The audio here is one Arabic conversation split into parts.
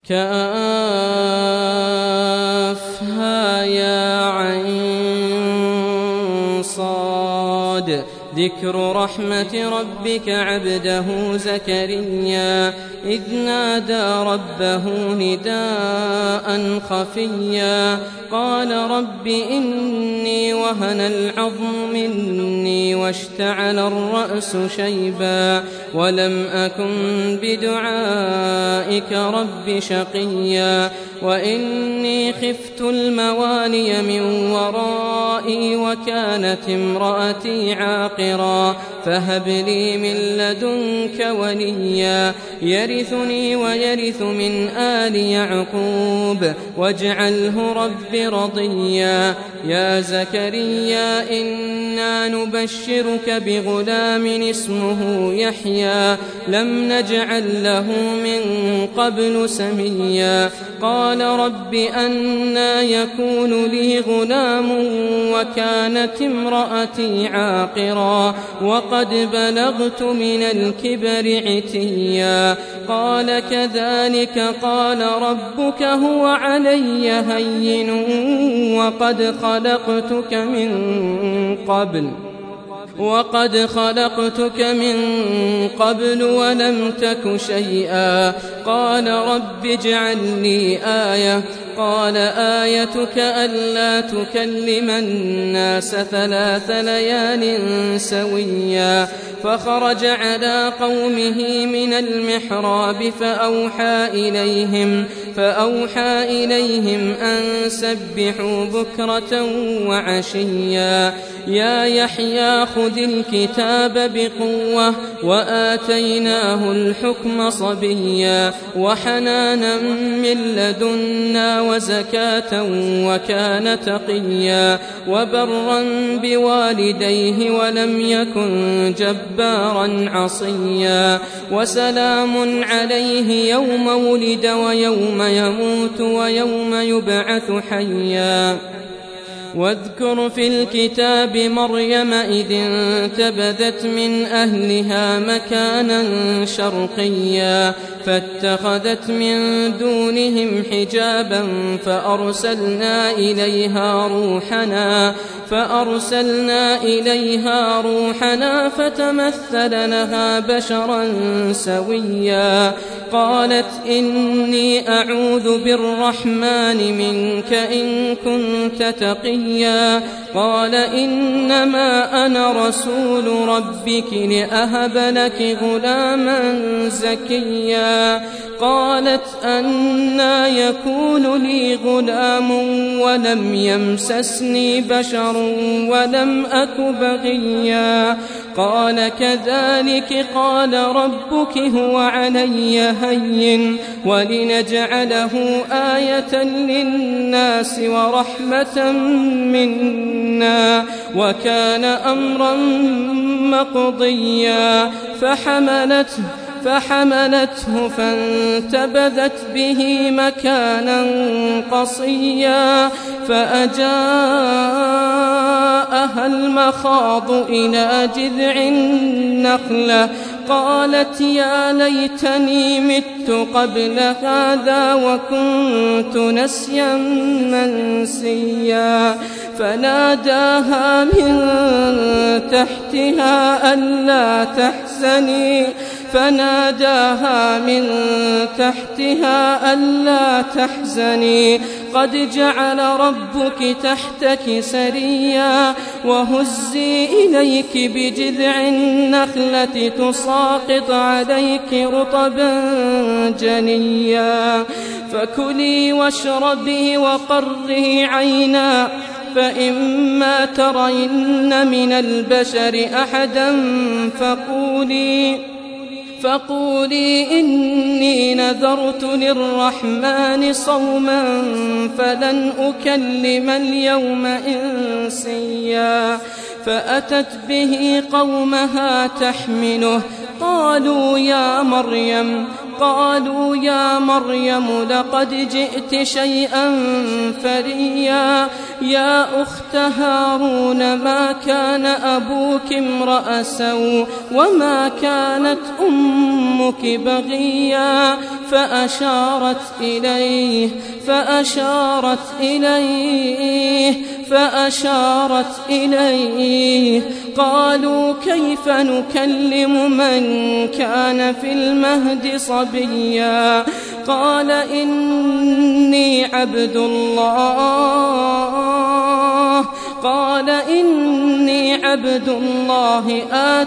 كافها يا عين صاد. ذكر رحمة ربك عبده زكريا إذ نادى ربه نداء خفيا قال رب إني وهن العظم مني واشتعل الرأس شيبا ولم أكن بدعائك رب شقيا وإني خفت الموالي من ورائي وكانت امرأتي عاقرا فهب لي من لدنك وليا يرثني ويرث من آل يعقوب واجعله رب رضيا. يا زكريا إنا نبشرك بغلام اسمه يحيى لم نجعل له من قبل سميا قال رب أنى يكون لي غلام وكانت امرأتي عاقرا وقد بلغت من الكبر عتيا قال كذلك قال ربك هو علي هين وقد خلقتك من قبل ولم تك شيئا قال رب اجعل لي آية قال آيتك ألا تكلم الناس 3 ليال سويا فخرج على قومه من المحراب فأوحى إليهم أن سبحوا بكرة وعشيا يا يحيى خذ الكتاب بقوة وآتيناه الحكم صبيا وحنانا من لدنا وزكاة وكان تقيا وبرا بوالديه ولم يكن جبارا عصيا وسلام عليه يوم ولد ويوم يموت ويوم يبعث حيا. واذكر في الكتاب مريم إذ انتبذت من أهلها مكانا شرقيا فاتخذت من دونهم حجابا فأرسلنا إليها روحنا فتمثل لها بشرا سويا قالت إني أعوذ بالرحمن منك إن كنت تقيا قال إنما أنا رسول ربك لأهب لك غلاما زكيا قالت أنى يكون لي غلام ولم يمسسني بشر ولم أك بغيا قال كذلك قال ربك هو علي هين ولنجعله آية للناس ورحمة منا وكان أمرا مقضيا فحملته فانتبذت به مكانا قصيا فأجاءها المخاض إلى جذع النخلة قالت يا ليتني مت قبل هذا وكنت نسيا منسيا فناداها من تحتها ألا تحزني قد جعل ربك تحتك سريا وهزي إليك بجذع النخلة تساقط عليك رطبا جنيا فكلي واشربي وقري عينا فإما ترين من البشر أحدا فقولي إني نذرت للرحمن صوما فلن أكلم اليوم إنسيا فأتت به قومها تحمله قالوا قالوا يا مريم لقد جئت شيئا فريا يا أخت هارون ما كان أبوك امرأ سوء وما كانت أمك بغيا فأشارت إليه قالوا كيف نكلم من كان في المهد صبيا قال إني عبد الله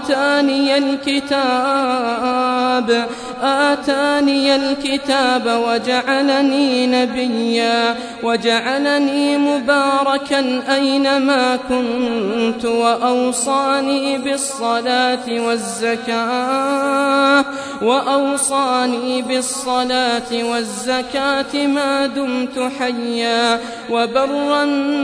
آتاني الكتاب وجعلني نبيا وجعلني مباركا أينما كنت وأوصاني بالصلاة والزكاة ما دمت حيا وبرا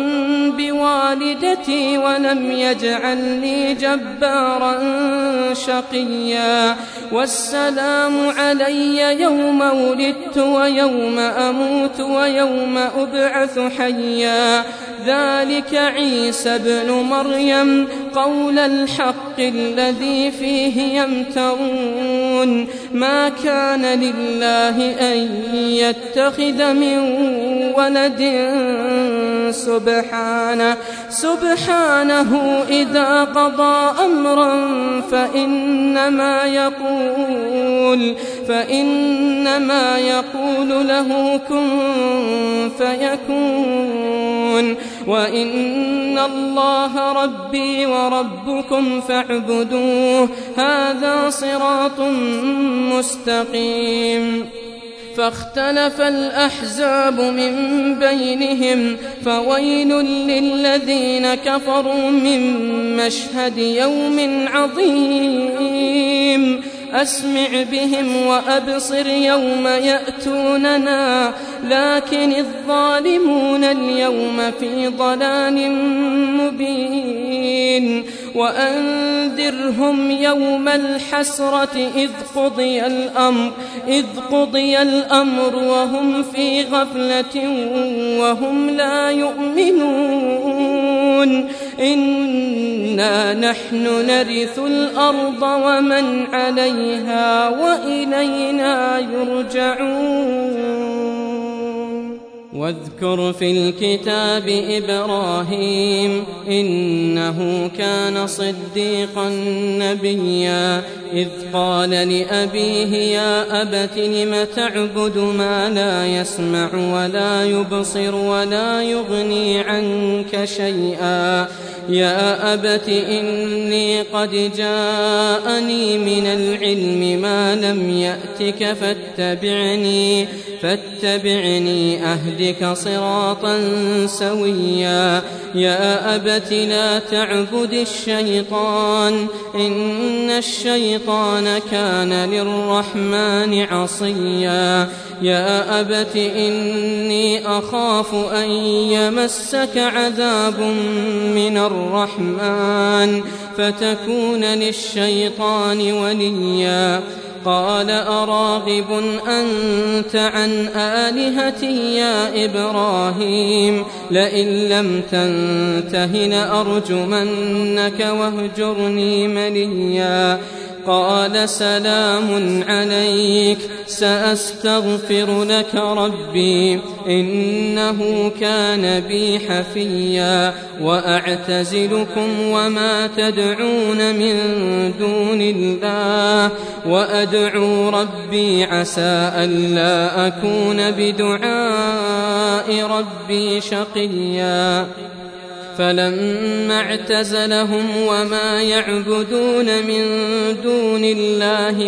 بوالدتي ولم يجعلني جبارا شقيا والسلام علي يوم ولدت ويوم أموت ويوم أبعث حيا ذلك عيسى ابن مريم قول الحق الذي فيه يمترون ما كان لله أن يتخذ من ولد سبحانه إذا قضى أمرا فإنما يقول له كن فيكون وإن الله ربي وربكم فاعبدوه هذا صراط مستقيم فاختلف الأحزاب من بينهم فويل للذين كفروا من مشهد يوم عظيم أسمع بهم وأبصر يوم يأتوننا لكن الظالمون اليوم في ضلال مبين وأنذرهم يوم الحسرة إذ قضي الأمر وهم في غفلة وهم لا يؤمنون إنا نحن نرث الأرض ومن عليها وإلينا يرجعون واذكر في الكتاب إبراهيم إنه كان صديقا نبيا إذ قال لأبيه يا أبت لم تعبد ما لا يسمع ولا يبصر ولا يغني عنك شيئا يا أبت إني قد جاءني من العلم ما لم يأتك فاتبعني أهدك صراطا سويا يا أبت لا تعبد الشيطان إن الشيطان كان للرحمن عصيا يا أبت إني أخاف أن يمسك عذاب من الرحمن فتكون للشيطان وليا قال أراغب أنت عن آلهتي يا إبراهيم لئن لم تنته لأرجمنك واهجرني مليا قال سلام عليك سأستغفر لك ربي إنه كان بي حفيا وأعتزلكم وما تدعون من دون الله وأدعو ربي عسى ألا أكون بدعاء ربي شقيا فلما اعتزلهم وما يعبدون من دون الله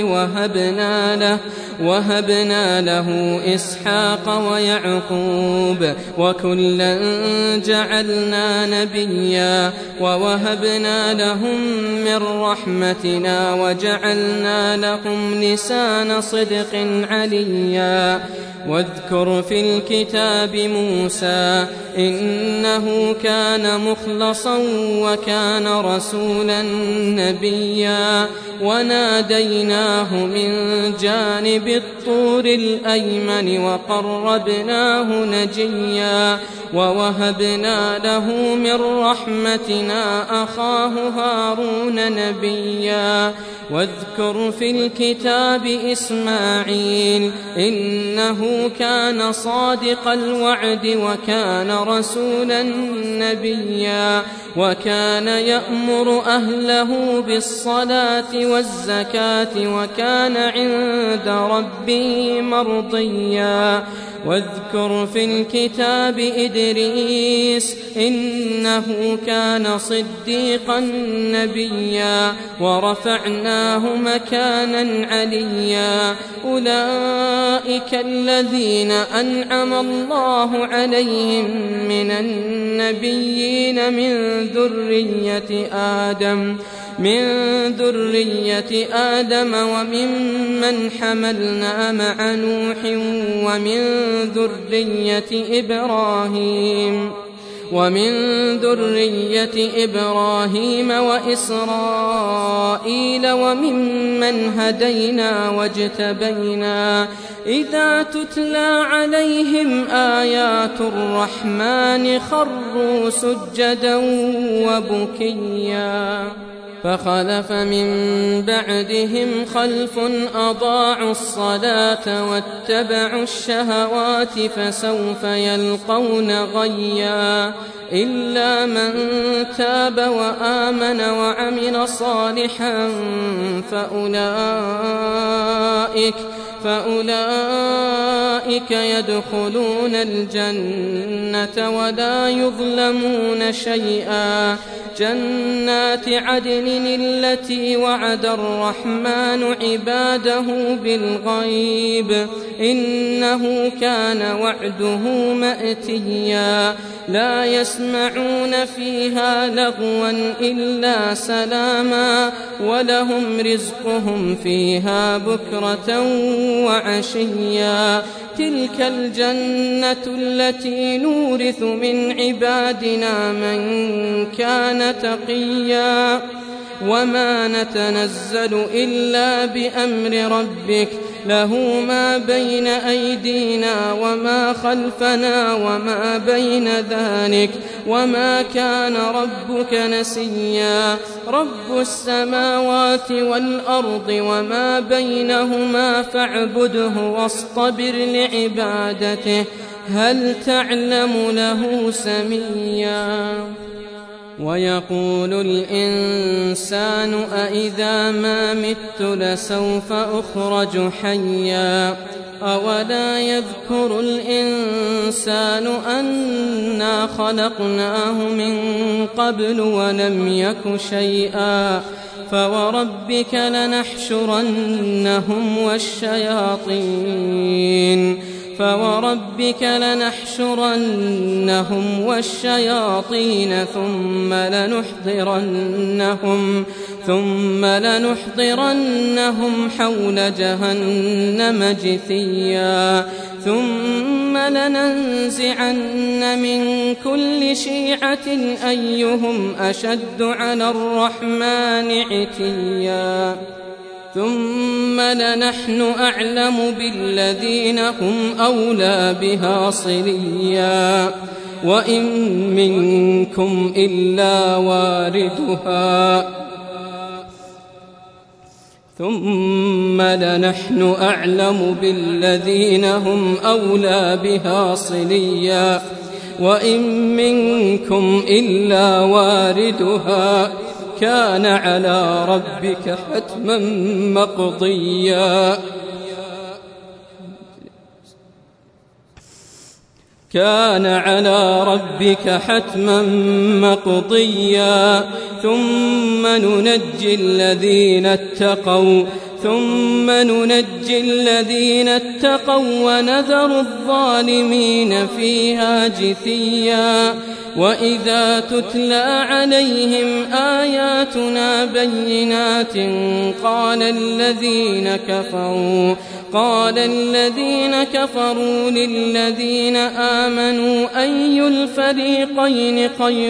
وهبنا له إسحاق ويعقوب وكلا جعلنا نبيا ووهبنا لهم من رحمتنا وجعلنا لهم لسان صدق عليا واذكر في الكتاب موسى إنه كان مخلصا وكان رسولا نبيا وناديناه من جانب بالطور الأيمن وقربناه نجيا ووهبنا له من رحمتنا أخاه هارون نبيا واذكر في الكتاب إسماعيل إنه كان صادق الوعد وكان رسولا نبيا وكان يأمر أهله بالصلاة والزكاة وكان عند ربه مرضيا واذكر في الكتاب إدريس إنه كان صديقا نبيا ورفعناه مكانا عليا أولئك الذين أنعم الله عليهم من النبيين من ذرية آدم وممن حملنا مع نوح ومن ذرية إبراهيم وإسرائيل وممن هدينا واجتبينا إذا تتلى عليهم آيات الرحمن خروا سجدا وبكيا فخلف من بعدهم خلف أضاعوا الصلاة واتبعوا الشهوات فسوف يلقون غيا إلا من تاب وآمن وعمل صالحا فأولئك يدخلون الجنة ولا يظلمون شيئا جنات عدن التي وعد الرحمن عباده بالغيب إنه كان وعده مأتيا لا يسمعون فيها لغوا إلا سلاما ولهم رزقهم فيها بكرة وعشيا تلك الجنة التي نورث من عبادنا من كان تقيا وما نتنزل إلا بأمر ربك له ما بين أيدينا وما خلفنا وما بين ذلك وما كان ربك نسيا رب السماوات والأرض وما بينهما فاعبده واصطبر لعبادته هل تعلم له سميا ويقول الإنسان أإذا ما مت لسوف أخرج حيا أولا يذكر الإنسان أنا خلقناه من قبل ولم يك شيئا فوربك لنحشرنهم والشياطين ثم لنحضرنهم حول جهنم جثيا ثم لننزعن من كل شيعة أيهم أشد على الرحمن عتيا ثم لنحن أعلم بالذين هم أولى بها صليا وإن منكم إلا واردها ثم لنحن أعلم بالذين هم أولى بها صليا وإن منكم إلا واردها كان على ربك حتما مقضيا كان على ربك حتما مقضيا ثم ننجي الذين اتقوا ونذر الظالمين فيها جثيا وإذا تتلى عليهم آياتنا بينات قال الذين كفروا للذين آمنوا أي الفريقين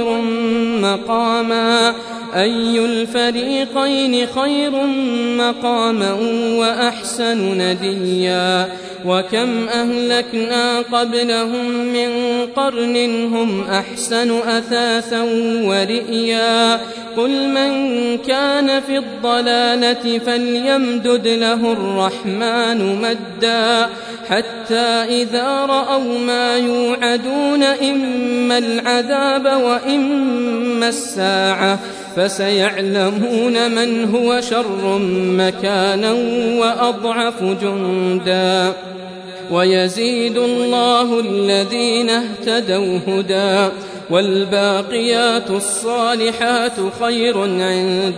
خير مقاما وأحسن نديا وكم أهلكنا قبلهم من قرن هم أحسن أثاثا ورئيا قل من كان في الضلالة فليمدد له الرحمن مدا حتى إذا رأوا ما يوعدون إما العذاب وإما الساعة فسيعلمون من هو شر مكانا وأضعف جندا ويزيد الله الذين اهتدوا هدى والباقيات الصالحات خير عند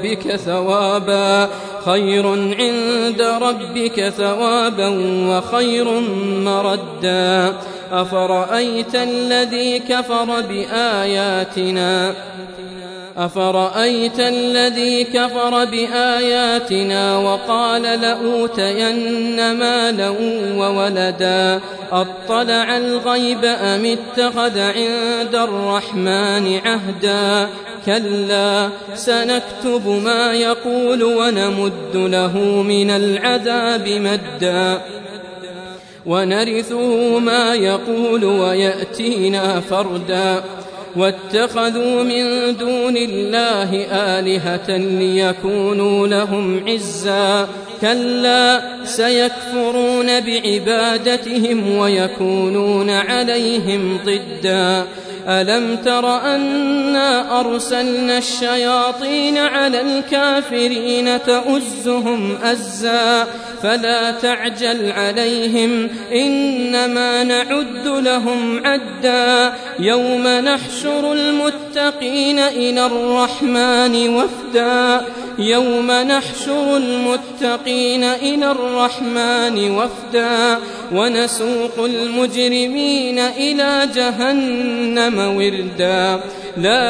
ربك ثوابا وخير مردا أفرأيت الذي كفر بآياتنا وقال لأوتين مالا وولدا أطلع الغيب أم اتخذ عند الرحمن عهدا كلا سنكتب ما يقول ونمد له من العذاب مدا ونرثه ما يقول ويأتينا فردا واتخذوا من دون الله آلهة ليكونوا لهم عزا كلا سيكفرون بعبادتهم ويكونون عليهم ضدا ألم تر أنا أرسلنا الشياطين على الكافرين تؤزهم أزا فلا تعجل عليهم إنما نعد لهم عدا يوم نحشر المتقين إلى الرحمن وفدا ونسوق المجرمين إلى جهنم وردا لا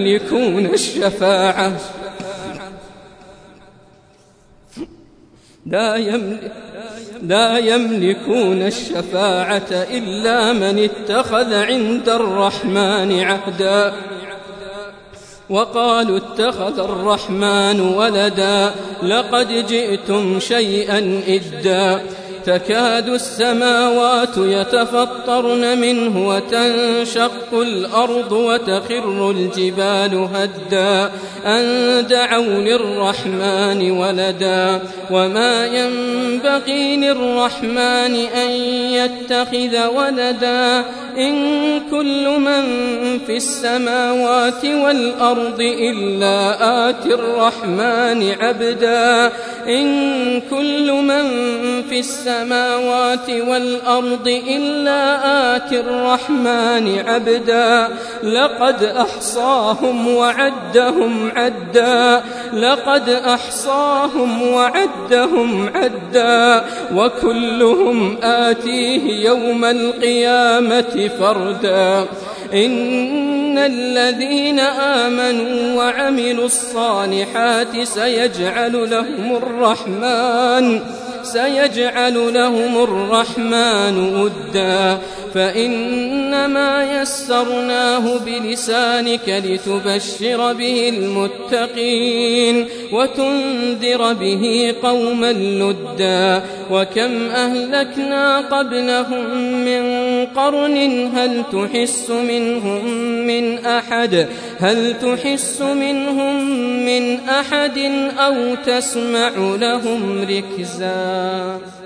يملكون الشفاعة إلا من اتخذ عند الرحمن عهدا وقالوا اتخذ الرحمن ولدا لقد جئتم شيئا إدا تكاد السماوات يتفطرن منه وتنشق الأرض وتخر الجبال هدا أن دعوا للرحمن ولدا وما ينبغي للرحمن أن يتخذ ولدا إن كل من في السماوات والأرض إلا آتي الرحمن عبدا لقد أحصاهم وعدهم عدا وكلهم آتيه يوم القيامة فردا إن الذين آمنوا وعملوا الصالحات سيجعل لهم الرحمن ودا فإنما يسرناه بلسانك لتبشر به المتقين وتنذر به قوما لدا وكم أهلكنا قبلهم من قرن هل تحس منهم من أحد أو تسمع لهم ركزا